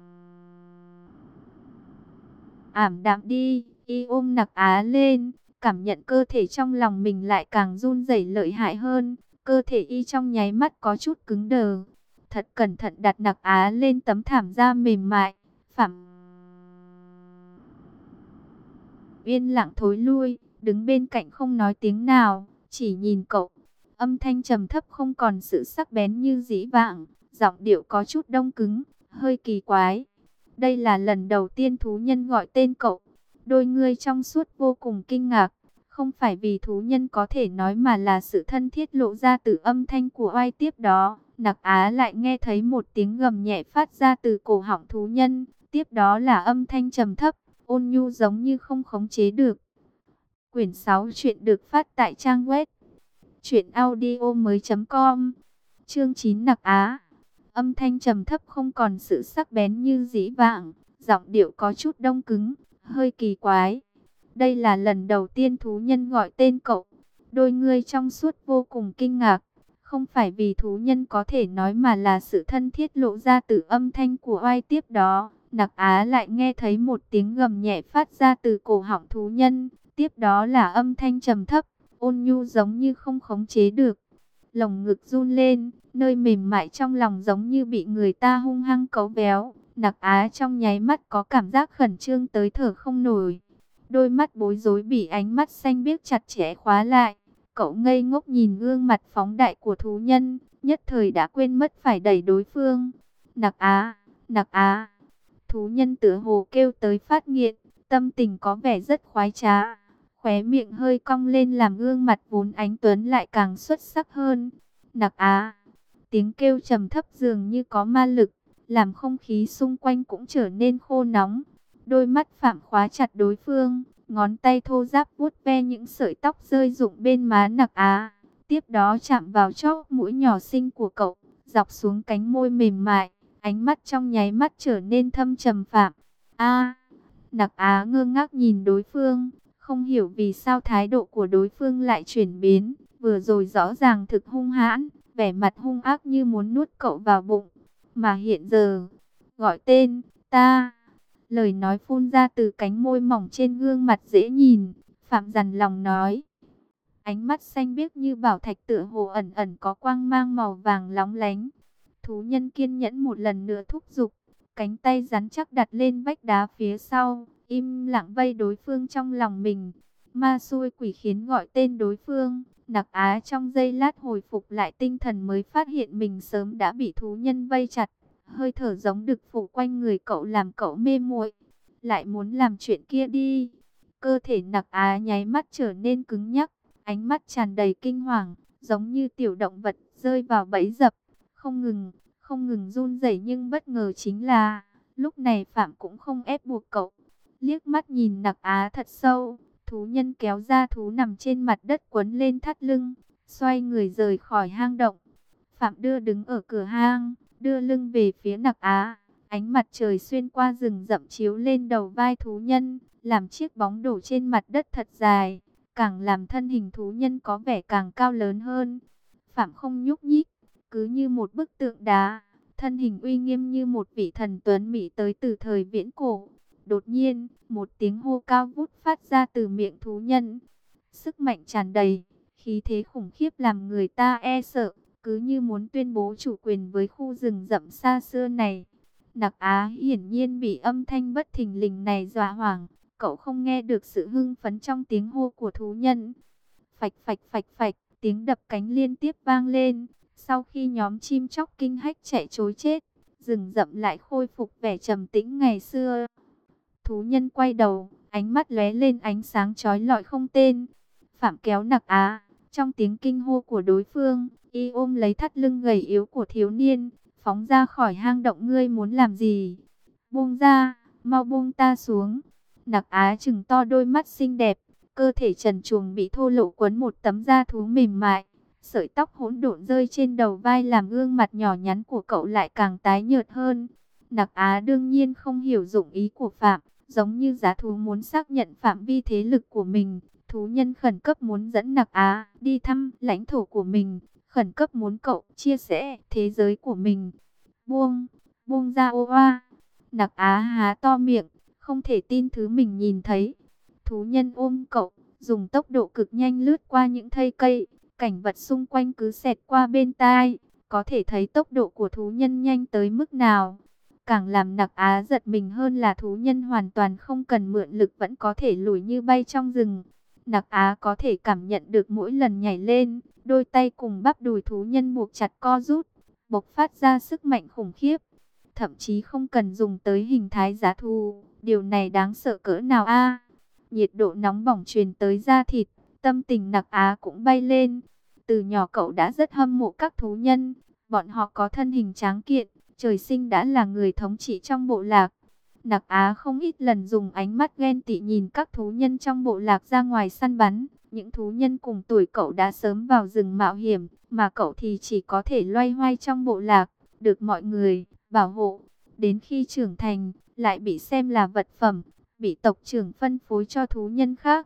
ảm đạm đi, y ôm Nặc Á lên, cảm nhận cơ thể trong lòng mình lại càng run rẩy lợi hại hơn. Cơ thể y trong nháy mắt có chút cứng đờ. Thật cẩn thận đặt Nặc Á lên tấm thảm da mềm mại. Phạm yên lặng thối lui, đứng bên cạnh không nói tiếng nào, chỉ nhìn cậu. Âm thanh trầm thấp không còn sự sắc bén như dĩ vãng, giọng điệu có chút đông cứng, hơi kỳ quái. Đây là lần đầu tiên thú nhân gọi tên cậu. Đôi ngươi trong suốt vô cùng kinh ngạc, không phải vì thú nhân có thể nói mà là sự thân thiết lộ ra từ âm thanh của oai. Tiếp đó, Nặc Á lại nghe thấy một tiếng gầm nhẹ phát ra từ cổ họng thú nhân, tiếp đó là âm thanh trầm thấp, ôn nhu giống như không khống chế được. Quyển sáu chuyện được phát tại trang web truyện audio mới chấm com. Chương chín Nặc Á. Âm thanh trầm thấp không còn sự sắc bén như dĩ vãng, giọng điệu có chút đông cứng, hơi kỳ quái. Đây là lần đầu tiên thú nhân gọi tên cậu. Đôi ngươi trong suốt vô cùng kinh ngạc, không phải vì thú nhân có thể nói mà là sự thân thiết lộ ra từ âm thanh của oai. Tiếp đó, Nặc Á lại nghe thấy một tiếng gầm nhẹ phát ra từ cổ họng thú nhân, tiếp đó là âm thanh trầm thấp, ôn nhu giống như không khống chế được. Lồng ngực run lên, nơi mềm mại trong lòng giống như bị người ta hung hăng cấu véo. Nặc Á trong nháy mắt có cảm giác khẩn trương tới thở không nổi. Đôi mắt bối rối bị ánh mắt xanh biếc chặt chẽ khóa lại. Cậu ngây ngốc nhìn gương mặt phóng đại của thú nhân, nhất thời đã quên mất phải đẩy đối phương. Nặc Á, Nặc Á. Thú nhân tựa hồ kêu tới phát nghiện, tâm tình có vẻ rất khoái trá. Khóe miệng hơi cong lên làm gương mặt vốn ánh tuấn lại càng xuất sắc hơn. Nặc Á. Tiếng kêu trầm thấp dường như có ma lực, làm không khí xung quanh cũng trở nên khô nóng. Đôi mắt Phạm khóa chặt đối phương, ngón tay thô ráp vuốt ve những sợi tóc rơi rụng bên má Nặc Á. Tiếp đó chạm vào chóp mũi nhỏ xinh của cậu, dọc xuống cánh môi mềm mại, ánh mắt trong nháy mắt trở nên thâm trầm. Phạm. A. Nặc Á ngơ ngác nhìn đối phương, không hiểu vì sao thái độ của đối phương lại chuyển biến, vừa rồi rõ ràng thực hung hãn, vẻ mặt hung ác như muốn nuốt cậu vào bụng, mà hiện giờ, gọi tên, ta. Lời nói phun ra từ cánh môi mỏng trên gương mặt dễ nhìn, Phạm dằn lòng nói. Ánh mắt xanh biếc như bảo thạch tựa hồ ẩn ẩn có quang mang màu vàng lóng lánh. Thú nhân kiên nhẫn một lần nữa thúc giục, cánh tay rắn chắc đặt lên vách đá phía sau, im lặng vây đối phương trong lòng mình. Ma xui quỷ khiến gọi tên đối phương, Nặc Á trong giây lát hồi phục lại tinh thần mới phát hiện mình sớm đã bị thú nhân vây chặt. Hơi thở giống đực phủ quanh người cậu làm cậu mê muội, lại muốn làm chuyện kia đi. Cơ thể Nặc Á nháy mắt trở nên cứng nhắc, ánh mắt tràn đầy kinh hoàng, giống như tiểu động vật rơi vào bẫy dập, không ngừng, không ngừng run rẩy. Nhưng bất ngờ chính là, lúc này Phạm cũng không ép buộc cậu. Liếc mắt nhìn Nặc Á thật sâu, thú nhân kéo ra thú nằm trên mặt đất quấn lên thắt lưng, xoay người rời khỏi hang động. Phạm đưa đứng ở cửa hang, đưa lưng về phía Nặc Á. Ánh mặt trời xuyên qua rừng rậm chiếu lên đầu vai thú nhân, làm chiếc bóng đổ trên mặt đất thật dài, càng làm thân hình thú nhân có vẻ càng cao lớn hơn. Phạm không nhúc nhích, cứ như một bức tượng đá, thân hình uy nghiêm như một vị thần tuấn mỹ tới từ thời viễn cổ. Đột nhiên, một tiếng hô cao vút phát ra từ miệng thú nhân. Sức mạnh tràn đầy, khí thế khủng khiếp làm người ta e sợ, cứ như muốn tuyên bố chủ quyền với khu rừng rậm xa xưa này. Nặc Á hiển nhiên bị âm thanh bất thình lình này dọa hoảng, cậu không nghe được sự hưng phấn trong tiếng hô của thú nhân. Phạch phạch phạch phạch, tiếng đập cánh liên tiếp vang lên. Sau khi nhóm chim chóc kinh hách chạy trối chết, rừng rậm lại khôi phục vẻ trầm tĩnh ngày xưa. Thú nhân quay đầu, ánh mắt lóe lên ánh sáng chói lọi không tên. Phạm kéo Nặc Á, trong tiếng kinh hô của đối phương, y ôm lấy thắt lưng gầy yếu của thiếu niên, phóng ra khỏi hang động. Ngươi muốn làm gì? Buông ra, mau buông ta xuống. Nặc Á trừng to đôi mắt xinh đẹp, cơ thể trần truồng bị thô lỗ quấn một tấm da thú mềm mại. Sợi tóc hỗn độn rơi trên đầu vai làm gương mặt nhỏ nhắn của cậu lại càng tái nhợt hơn. Nặc Á đương nhiên không hiểu dụng ý của Phạm, giống như giá thú muốn xác nhận phạm vi thế lực của mình. Thú nhân khẩn cấp muốn dẫn Nặc Á đi thăm lãnh thổ của mình, khẩn cấp muốn cậu chia sẻ thế giới của mình. Buông, buông ra ô oa. Nặc Á há to miệng, không thể tin thứ mình nhìn thấy. Thú nhân ôm cậu, dùng tốc độ cực nhanh lướt qua những thây cây, cảnh vật xung quanh cứ xẹt qua bên tai, có thể thấy tốc độ của thú nhân nhanh tới mức nào. Càng làm Nặc Á giật mình hơn là thú nhân hoàn toàn không cần mượn lực vẫn có thể lủi như bay trong rừng. Nặc Á có thể cảm nhận được mỗi lần nhảy lên, đôi tay cùng bắp đùi thú nhân buộc chặt co rút, bộc phát ra sức mạnh khủng khiếp. Thậm chí không cần dùng tới hình thái giá thú, điều này đáng sợ cỡ nào a? Nhiệt độ nóng bỏng truyền tới da thịt, tâm tình Nặc Á cũng bay lên. Từ nhỏ cậu đã rất hâm mộ các thú nhân, bọn họ có thân hình tráng kiện, trời sinh đã là người thống trị trong bộ lạc. Nặc Á không ít lần dùng ánh mắt ghen tị nhìn các thú nhân trong bộ lạc ra ngoài săn bắn. Những thú nhân cùng tuổi cậu đã sớm vào rừng mạo hiểm, mà cậu thì chỉ có thể loay hoay trong bộ lạc, được mọi người bảo hộ. Đến khi trưởng thành, lại bị xem là vật phẩm, bị tộc trưởng phân phối cho thú nhân khác.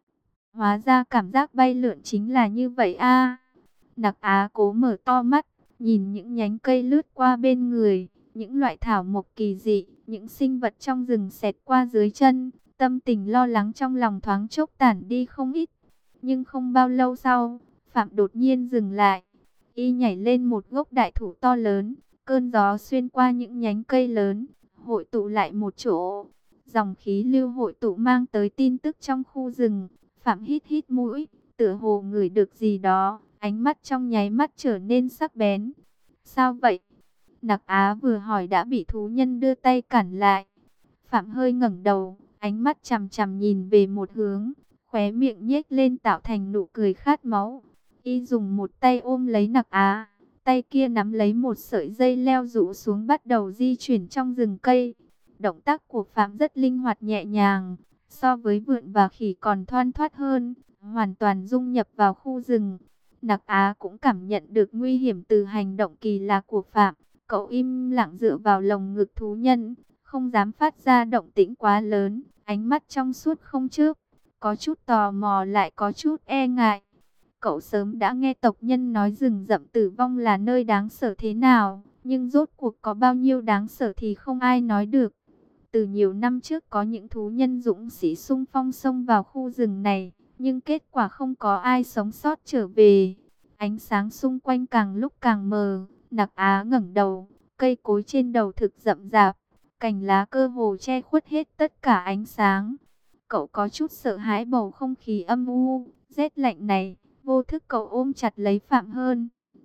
Hóa ra cảm giác bay lượn chính là như vậy a. Nặc Á cố mở to mắt, nhìn những nhánh cây lướt qua bên người, những loại thảo mộc kỳ dị, những sinh vật trong rừng xẹt qua dưới chân. Tâm tình lo lắng trong lòng thoáng chốc tản đi không ít. Nhưng không bao lâu sau, Phạm đột nhiên dừng lại. Y nhảy lên một gốc đại thụ to lớn, cơn gió xuyên qua những nhánh cây lớn, hội tụ lại một chỗ. Dòng khí lưu hội tụ mang tới tin tức trong khu rừng. Phạm hít hít mũi, tựa hồ ngửi được gì đó, ánh mắt trong nháy mắt trở nên sắc bén. Sao vậy? Nặc Á vừa hỏi đã bị thú nhân đưa tay cản lại. Phạm hơi ngẩng đầu, ánh mắt chằm chằm nhìn về một hướng, khóe miệng nhếch lên tạo thành nụ cười khát máu. Y dùng một tay ôm lấy Nặc Á, tay kia nắm lấy một sợi dây leo rũ xuống bắt đầu di chuyển trong rừng cây. Động tác của Phạm rất linh hoạt nhẹ nhàng, so với vượn và khỉ còn thoăn thoắt hơn, hoàn toàn dung nhập vào khu rừng. Nặc Á cũng cảm nhận được nguy hiểm từ hành động kỳ lạ của Phạm. Cậu im lặng dựa vào lồng ngực thú nhân, không dám phát ra động tĩnh quá lớn, ánh mắt trong suốt không chớp, có chút tò mò lại có chút e ngại. Cậu sớm đã nghe tộc nhân nói rừng rậm tử vong là nơi đáng sợ thế nào, nhưng rốt cuộc có bao nhiêu đáng sợ thì không ai nói được. Từ nhiều năm trước có những thú nhân dũng sĩ xung phong xông vào khu rừng này, nhưng kết quả không có ai sống sót trở về. Ánh sáng xung quanh càng lúc càng mờ. Nặc Á ngẩng đầu, cây cối trên đầu thực rậm rạp, cành lá cơ hồ che khuất hết tất cả ánh sáng. Cậu có chút sợ hãi bầu không khí âm u, rét lạnh này, vô thức cậu ôm chặt lấy Phạm hơn.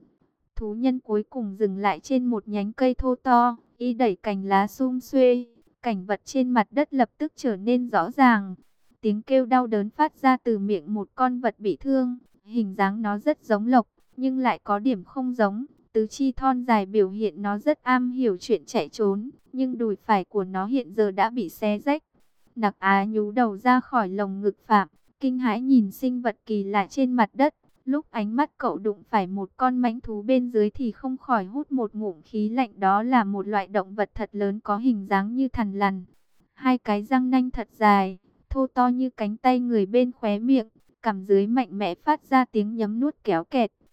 Thú nhân cuối cùng dừng lại trên một nhánh cây thô to, y đẩy cành lá sum xuê, cảnh vật trên mặt đất lập tức trở nên rõ ràng. Tiếng kêu đau đớn phát ra từ miệng một con vật bị thương, hình dáng nó rất giống lộc, nhưng lại có điểm không giống. Tứ chi thon dài biểu hiện nó rất am hiểu chuyện chạy trốn, nhưng đùi phải của nó hiện giờ đã bị xé rách. Nặc Á nhú đầu ra khỏi lồng ngực Phạm, kinh hãi nhìn sinh vật kỳ lạ trên mặt đất. Lúc ánh mắt cậu đụng phải một con mãnh thú bên dưới thì không khỏi hút một ngụm khí lạnh. Đó là một loại động vật thật lớn có hình dáng như thằn lằn. Hai cái răng nanh thật dài, thô to như cánh tay người bên khóe miệng, cằm dưới mạnh mẽ phát ra tiếng nhấm nuốt kéo kẹt.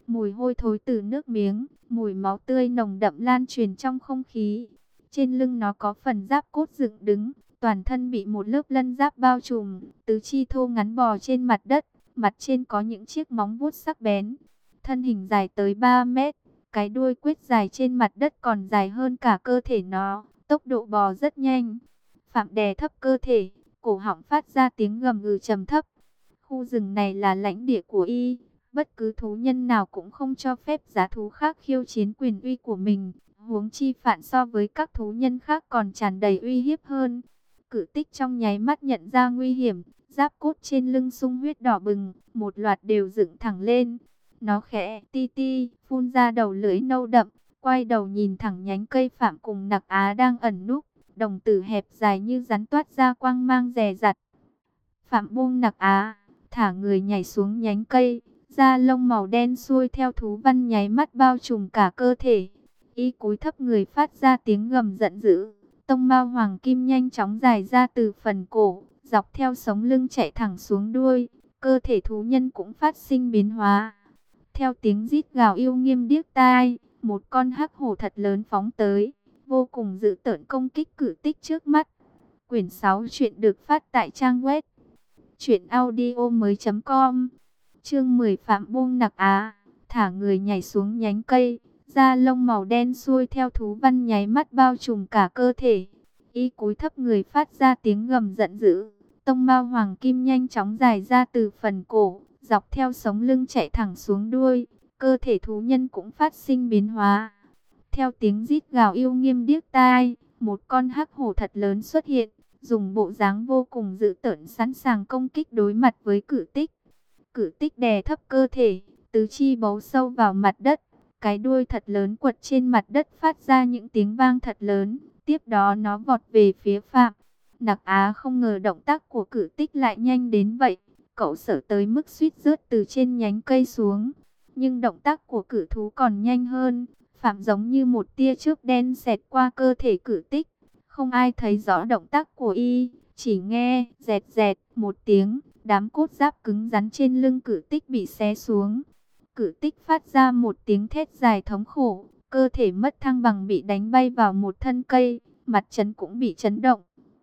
Mùi hôi thối từ nước miếng, mùi máu tươi nồng đậm lan truyền trong không khí. Trên lưng nó có phần giáp cốt dựng đứng, toàn thân bị một lớp lân giáp bao trùm, tứ chi thô ngắn bò trên mặt đất, mặt trên có những chiếc móng vuốt sắc bén. Thân hình dài tới ba mét, cái đuôi quết dài trên mặt đất còn dài hơn cả cơ thể nó, tốc độ bò rất nhanh. Phạm đè thấp cơ thể, cổ họng phát ra tiếng gầm gừ trầm thấp. Khu rừng này là lãnh địa của y, bất cứ thú nhân nào cũng không cho phép dã thú khác khiêu chiến quyền uy của mình. Huống chi Phạn so với các thú nhân khác còn tràn đầy uy hiếp hơn. Cử Tích trong nháy mắt nhận ra nguy hiểm, giáp cốt trên lưng sung huyết đỏ bừng, một loạt đều dựng thẳng lên. Nó khẽ ti ti, phun ra đầu lưỡi nâu đậm, quay đầu nhìn thẳng nhánh cây Phạm cùng Nặc Á đang ẩn núp, đồng tử hẹp dài như rắn toát ra quang mang dè dặt. Phạm buông Nặc Á, thả người nhảy xuống nhánh cây, da lông màu đen xuôi theo thú văn nháy mắt bao trùm cả cơ thể. Y cúi thấp người phát ra tiếng gầm giận dữ. Tông mao hoàng kim nhanh chóng dài ra từ phần cổ, dọc theo sống lưng chạy thẳng xuống đuôi. Cơ thể thú nhân cũng phát sinh biến hóa. Theo tiếng rít gào yêu nghiêm điếc tai, một con hắc hổ thật lớn phóng tới, vô cùng dữ tợn công kích Cử Tích trước mắt. Quyển sáu truyện được phát tại trang web truyện audio mới chấm com. Chương mười Phạm buông Nặc Á, thả người nhảy xuống nhánh cây. Da lông màu đen xuôi theo thú văn nháy mắt bao trùm cả cơ thể. Y cúi thấp người phát ra tiếng gầm giận dữ. Tông mao hoàng kim nhanh chóng dài ra từ phần cổ, dọc theo sống lưng chạy thẳng xuống đuôi. Cơ thể thú nhân cũng phát sinh biến hóa. Theo tiếng rít gào yêu nghiêm điếc tai, một con hắc hổ thật lớn xuất hiện, dùng bộ dáng vô cùng dữ tợn sẵn sàng công kích đối mặt với Cử Tích. Cử Tích đè thấp cơ thể, tứ chi bấu sâu vào mặt đất. Cái đuôi thật lớn quật trên mặt đất phát ra những tiếng vang thật lớn. Tiếp đó nó vọt về phía Phạm. Nặc Á không ngờ động tác của Cử Tích lại nhanh đến vậy. Cậu sợ tới mức suýt rớt từ trên nhánh cây xuống. Nhưng động tác của cử thú còn nhanh hơn. Phạm giống như một tia chớp đen xẹt qua cơ thể Cử Tích. Không ai thấy rõ động tác của y. Chỉ nghe dẹt dẹt một tiếng. Đám cốt giáp cứng rắn trên lưng Cử Tích bị xé xuống. Cử Tích phát ra một tiếng thét dài thống khổ, cơ thể mất thăng bằng bị đánh bay vào một thân cây, mặt chấn cũng bị chấn động.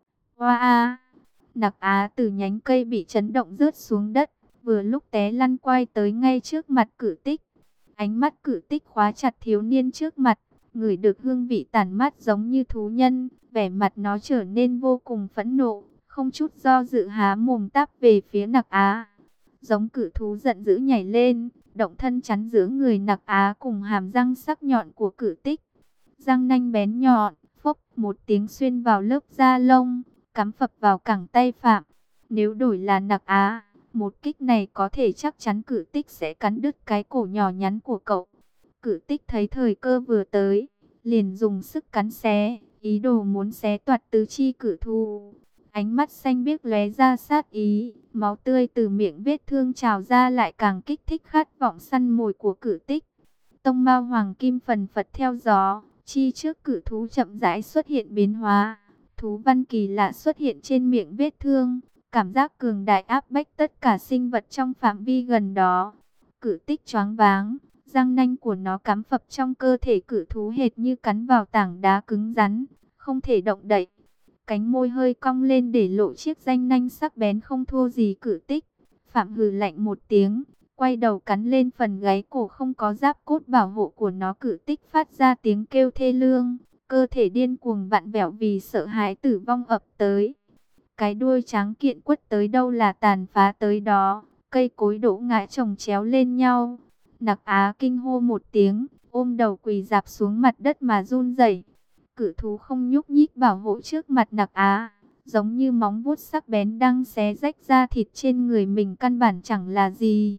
Oa a! Nặc Á từ nhánh cây bị chấn động rớt xuống đất, vừa lúc té lăn quay tới ngay trước mặt Cử Tích. Ánh mắt Cử Tích khóa chặt thiếu niên trước mặt, ngửi được hương vị tản mát giống như thú nhân, vẻ mặt nó trở nên vô cùng phẫn nộ, không chút do dự há mồm táp về phía Nặc Á. Giống cử thú giận dữ nhảy lên, động thân chắn giữa người Nặc Á cùng hàm răng sắc nhọn của Cử Tích. Răng nanh bén nhọn, phốc một tiếng xuyên vào lớp da lông, cắm phập vào cẳng tay Phạm. Nếu đổi là Nặc Á, một kích này có thể chắc chắn Cử Tích sẽ cắn đứt cái cổ nhỏ nhắn của cậu. Cử Tích thấy thời cơ vừa tới, liền dùng sức cắn xé, ý đồ muốn xé toạc tứ chi cử thú. Ánh mắt xanh biếc lóe ra sát ý, máu tươi từ miệng vết thương trào ra lại càng kích thích khát vọng săn mồi của Cử Tích. Tông mao hoàng kim phần phật theo gió, chi trước cử thú chậm rãi xuất hiện biến hóa. Thú văn kỳ lạ xuất hiện trên miệng vết thương, cảm giác cường đại áp bách tất cả sinh vật trong phạm vi gần đó. Cử Tích choáng váng, răng nanh của nó cắm phập trong cơ thể cử thú hệt như cắn vào tảng đá cứng rắn, không thể động đậy. Cánh môi hơi cong lên để lộ chiếc răng nanh sắc bén không thua gì Cử Tích. Phạm hừ lạnh một tiếng, quay đầu cắn lên phần gáy cổ không có giáp cốt bảo hộ của nó. Cử Tích phát ra tiếng kêu thê lương, cơ thể điên cuồng vặn vẹo vì sợ hãi tử vong ập tới. Cái đuôi tráng kiện quất tới đâu là tàn phá tới đó, cây cối đổ ngã chồng chéo lên nhau. Nặc Á kinh hô một tiếng, ôm đầu quỳ rạp xuống mặt đất mà run rẩy. Cử thú không nhúc nhích bảo hộ trước mặt Nặc Á, giống như móng vuốt sắc bén đang xé rách da thịt trên người mình, căn bản chẳng là gì.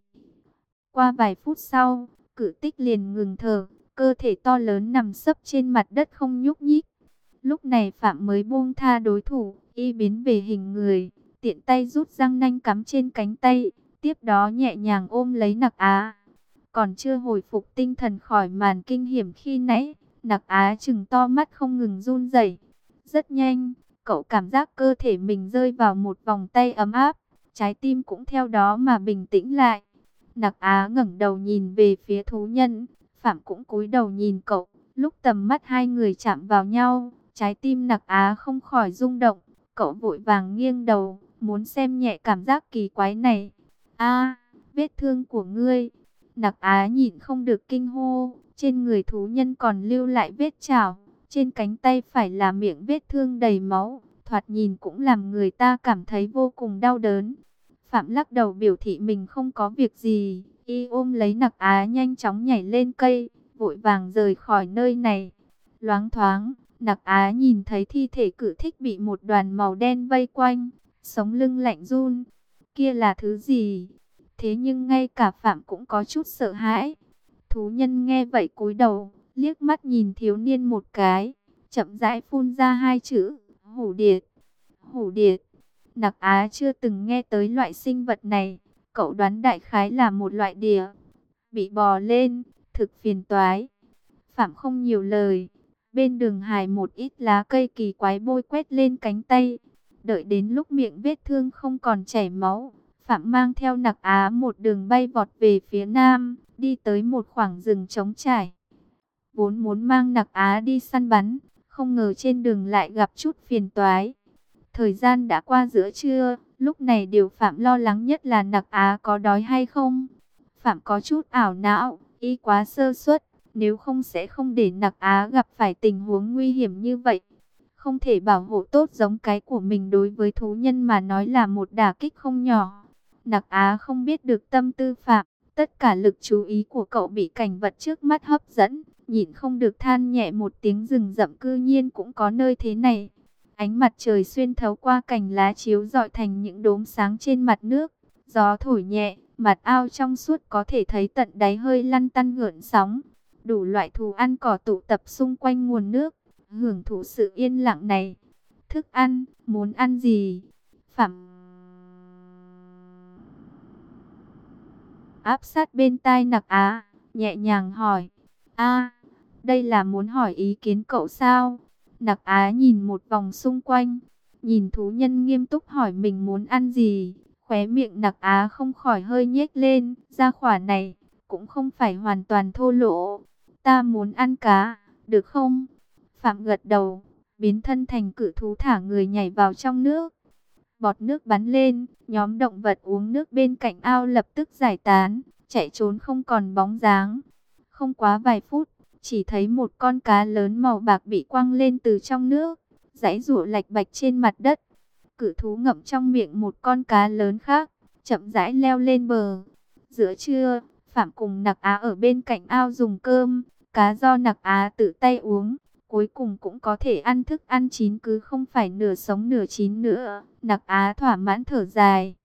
Qua vài phút sau, Cử Tích liền ngừng thở, cơ thể to lớn nằm sấp trên mặt đất không nhúc nhích. Lúc này Phạm mới buông tha đối thủ, y biến về hình người, tiện tay rút răng nanh cắm trên cánh tay, tiếp đó nhẹ nhàng ôm lấy Nặc Á. Còn chưa hồi phục tinh thần khỏi màn kinh hiểm khi nãy, Nặc Á trừng to mắt không ngừng run rẩy. Rất nhanh, cậu cảm giác cơ thể mình rơi vào một vòng tay ấm áp, trái tim cũng theo đó mà bình tĩnh lại. Nặc Á ngẩng đầu nhìn về phía thú nhân, Phạm cũng cúi đầu nhìn cậu. Lúc tầm mắt hai người chạm vào nhau, trái tim Nặc Á không khỏi rung động. Cậu vội vàng nghiêng đầu, muốn xem nhẹ cảm giác kỳ quái này. A, vết thương của ngươi. Nặc Á nhịn không được kinh hô, trên người thú nhân còn lưu lại vết chảo, trên cánh tay phải là miệng vết thương đầy máu, thoạt nhìn cũng làm người ta cảm thấy vô cùng đau đớn. Phạm lắc đầu biểu thị mình không có việc gì, y ôm lấy Nặc Á nhanh chóng nhảy lên cây, vội vàng rời khỏi nơi này. Loáng thoáng, Nặc Á nhìn thấy thi thể cự thích bị một đoàn màu đen vây quanh, sống lưng lạnh run. Kia là thứ gì? Thế nhưng ngay cả Phạm cũng có chút sợ hãi. Thú nhân nghe vậy cúi đầu, liếc mắt nhìn thiếu niên một cái, chậm rãi phun ra hai chữ, hủ điệt. Hủ điệt. Nặc Á chưa từng nghe tới loại sinh vật này, cậu đoán đại khái là một loại đỉa. Bị bò lên, thực phiền toái. Phạm không nhiều lời, bên đường hài một ít lá cây kỳ quái bôi quét lên cánh tay. Đợi đến lúc miệng vết thương không còn chảy máu, Phạm mang theo Nặc Á một đường bay vọt về phía nam, đi tới một khoảng rừng trống trải. Vốn muốn mang Nặc Á đi săn bắn, không ngờ trên đường lại gặp chút phiền toái. Thời gian đã qua giữa trưa, lúc này điều Phạm lo lắng nhất là Nặc Á có đói hay không. Phạm có chút ảo não, y quá sơ suất, nếu không sẽ không để Nặc Á gặp phải tình huống nguy hiểm như vậy. Không thể bảo hộ tốt giống cái của mình đối với thú nhân mà nói là một đả kích không nhỏ. Nặc Á không biết được tâm tư Phạm, tất cả lực chú ý của cậu bị cảnh vật trước mắt hấp dẫn, nhịn không được than nhẹ một tiếng, rừng rậm cư nhiên cũng có nơi thế này. Ánh mặt trời xuyên thấu qua cành lá chiếu rọi thành những đốm sáng trên mặt nước, gió thổi nhẹ, mặt ao trong suốt có thể thấy tận đáy hơi lăn tăn gợn sóng. Đủ loại thú ăn cỏ tụ tập xung quanh nguồn nước, hưởng thụ sự yên lặng này. Thức ăn, muốn ăn gì? Phạm áp sát bên tai Nặc Á, nhẹ nhàng hỏi. A, đây là muốn hỏi ý kiến cậu sao? Nặc Á nhìn một vòng xung quanh, nhìn thú nhân nghiêm túc hỏi mình muốn ăn gì. Khóe miệng Nặc Á không khỏi hơi nhếch lên, gia hỏa này cũng không phải hoàn toàn thô lỗ. Ta muốn ăn cá, được không? Phạm gật đầu, biến thân thành cự thú thả người nhảy vào trong nước. Bọt nước bắn lên, nhóm động vật uống nước bên cạnh ao lập tức giải tán, chạy trốn không còn bóng dáng. Không quá vài phút, chỉ thấy một con cá lớn màu bạc bị quăng lên từ trong nước, giãy giụa lạch bạch trên mặt đất. Cự thú ngậm trong miệng một con cá lớn khác, chậm rãi leo lên bờ. Giữa trưa, Phạm cùng Nặc Á ở bên cạnh ao dùng cơm, cá do Nặc Á tự tay uống. Cuối cùng cũng có thể ăn thức ăn chín, cứ không phải nửa sống nửa chín nữa. Nặc Á thỏa mãn thở dài.